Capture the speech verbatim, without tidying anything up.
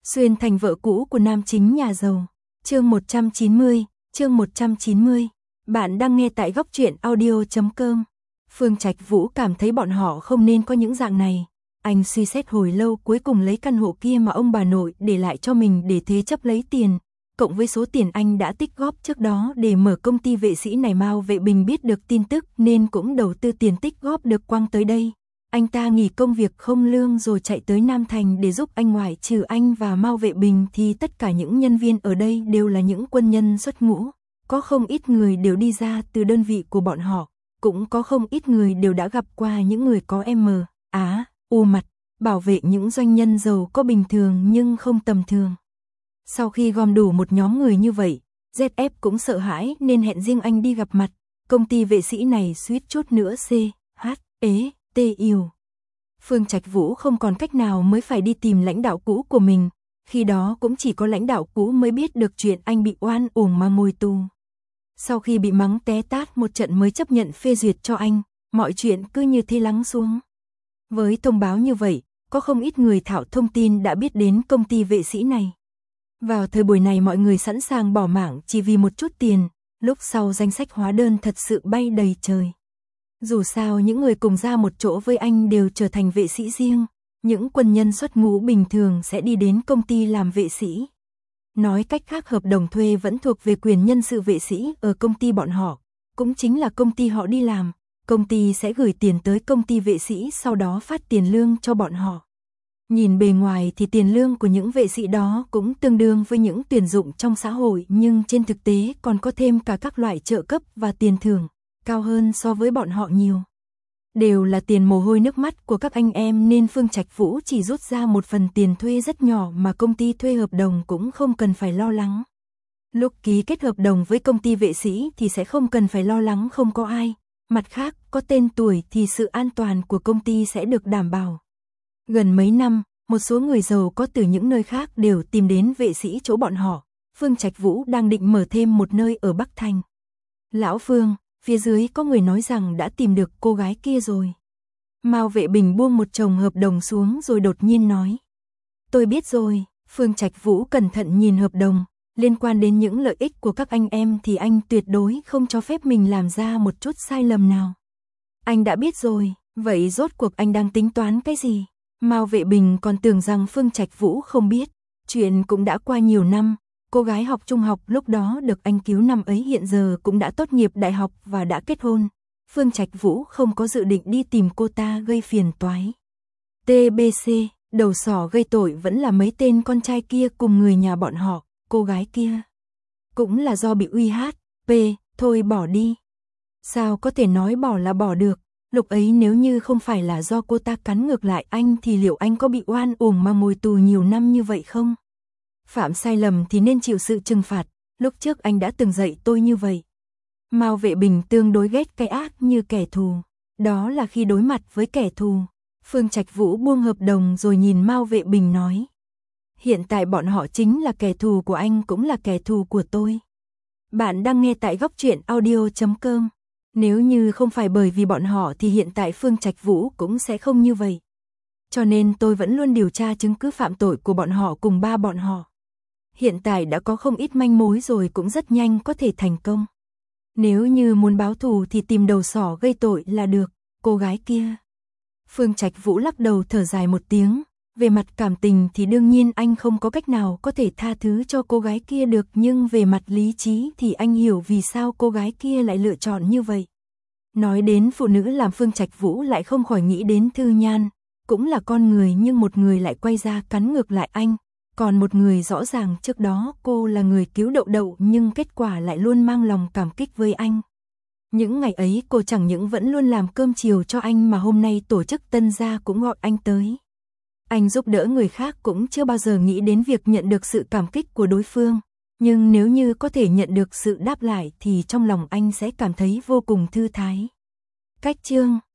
Xuyên thành vợ cũ của nam chính nhà giàu. Chương một trăm chín mươi, chương một trăm chín mươi. Bạn đang nghe tại góc truyện audio chấm com. Phương Trạch Vũ cảm thấy bọn họ không nên có những dạng này. Anh suy xét hồi lâu cuối cùng lấy căn hộ kia mà ông bà nội để lại cho mình để thế chấp lấy tiền. Cộng với số tiền anh đã tích góp trước đó để mở công ty vệ sĩ này, Mao Vệ Bình biết được tin tức nên cũng đầu tư tiền tích góp được quăng tới đây. Anh ta nghỉ công việc không lương rồi chạy tới Nam Thành để giúp anh. Ngoại trừ anh và Mao Vệ Bình thì tất cả những nhân viên ở đây đều là những quân nhân xuất ngũ. Có không ít người đều đi ra từ đơn vị của bọn họ, cũng có không ít người đều đã gặp qua những người có M, Á, U mặt, bảo vệ những doanh nhân giàu có bình thường nhưng không tầm thường. Sau khi gom đủ một nhóm người như vậy, Z F cũng sợ hãi nên hẹn riêng anh đi gặp mặt. Công ty vệ sĩ này suýt chút nữa C, H, ế, T yêu. Phương Trạch Vũ không còn cách nào mới phải đi tìm lãnh đạo cũ của mình. Khi đó cũng chỉ có lãnh đạo cũ mới biết được chuyện anh bị oan uổng mà ngồi tù. Sau khi bị mắng té tát một trận mới chấp nhận phê duyệt cho anh, mọi chuyện cứ như thế lắng xuống. Với thông báo như vậy, có không ít người thạo thông tin đã biết đến công ty vệ sĩ này. Vào thời buổi này mọi người sẵn sàng bỏ mạng chỉ vì một chút tiền, lúc sau danh sách hóa đơn thật sự bay đầy trời. Dù sao những người cùng ra một chỗ với anh đều trở thành vệ sĩ riêng, những quân nhân xuất ngũ bình thường sẽ đi đến công ty làm vệ sĩ. Nói cách khác, hợp đồng thuê vẫn thuộc về quyền nhân sự vệ sĩ ở công ty bọn họ, cũng chính là công ty họ đi làm, công ty sẽ gửi tiền tới công ty vệ sĩ sau đó phát tiền lương cho bọn họ. Nhìn bề ngoài thì tiền lương của những vệ sĩ đó cũng tương đương với những tuyển dụng trong xã hội, nhưng trên thực tế còn có thêm cả các loại trợ cấp và tiền thưởng, cao hơn so với bọn họ nhiều. Đều là tiền mồ hôi nước mắt của các anh em nên Phương Trạch Vũ chỉ rút ra một phần tiền thuê rất nhỏ mà công ty thuê hợp đồng cũng không cần phải lo lắng. Lúc ký kết hợp đồng với công ty vệ sĩ thì sẽ không cần phải lo lắng không có ai. Mặt khác, có tên tuổi thì sự an toàn của công ty sẽ được đảm bảo. Gần mấy năm, một số người giàu có từ những nơi khác đều tìm đến vệ sĩ chỗ bọn họ. Phương Trạch Vũ đang định mở thêm một nơi ở Bắc Thành. Lão Phương, phía dưới có người nói rằng đã tìm được cô gái kia rồi. Mao Vệ Bình buông một chồng hợp đồng xuống rồi đột nhiên nói. Tôi biết rồi. Phương Trạch Vũ cẩn thận nhìn hợp đồng. Liên quan đến những lợi ích của các anh em thì anh tuyệt đối không cho phép mình làm ra một chút sai lầm nào. Anh đã biết rồi, vậy rốt cuộc anh đang tính toán cái gì? Mao Vệ Bình còn tưởng rằng Phương Trạch Vũ không biết. Chuyện cũng đã qua nhiều năm. Cô gái học trung học lúc đó được anh cứu năm ấy hiện giờ cũng đã tốt nghiệp đại học và đã kết hôn. Phương Trạch Vũ không có dự định đi tìm cô ta gây phiền toái. T B C, đầu sỏ gây tội vẫn là mấy tên con trai kia cùng người nhà bọn họ. Cô gái kia cũng là do bị uy hát. P, thôi bỏ đi. Sao có thể nói bỏ là bỏ được? Lúc ấy nếu như không phải là do cô ta cắn ngược lại anh thì liệu anh có bị oan uổng mà ngồi tù nhiều năm như vậy không? Phạm sai lầm thì nên chịu sự trừng phạt, lúc trước anh đã từng dạy tôi như vậy. Mao Vệ Bình tương đối ghét cái ác như kẻ thù, đó là khi đối mặt với kẻ thù. Phương Trạch Vũ buông hợp đồng rồi nhìn Mao Vệ Bình nói. Hiện tại bọn họ chính là kẻ thù của anh cũng là kẻ thù của tôi. Bạn đang nghe tại góc truyện audio chấm com. Nếu như không phải bởi vì bọn họ thì hiện tại Phương Trạch Vũ cũng sẽ không như vậy. Cho nên tôi vẫn luôn điều tra chứng cứ phạm tội của bọn họ cùng ba bọn họ. Hiện tại đã có không ít manh mối rồi cũng rất nhanh có thể thành công. Nếu như muốn báo thù thì tìm đầu sỏ gây tội là được, cô gái kia. Phương Trạch Vũ lắc đầu thở dài một tiếng. Về mặt cảm tình thì đương nhiên anh không có cách nào có thể tha thứ cho cô gái kia được, nhưng về mặt lý trí thì anh hiểu vì sao cô gái kia lại lựa chọn như vậy. Nói đến phụ nữ làm Phương Trạch Vũ lại không khỏi nghĩ đến Thư Nhan, cũng là con người nhưng một người lại quay ra cắn ngược lại anh, còn một người rõ ràng trước đó cô là người cứu Đậu Đậu nhưng kết quả lại luôn mang lòng cảm kích với anh. Những ngày ấy cô chẳng những vẫn luôn làm cơm chiều cho anh mà hôm nay tổ chức tân gia cũng gọi anh tới. Anh giúp đỡ người khác cũng chưa bao giờ nghĩ đến việc nhận được sự cảm kích của đối phương, nhưng nếu như có thể nhận được sự đáp lại thì trong lòng anh sẽ cảm thấy vô cùng thư thái. Cách chương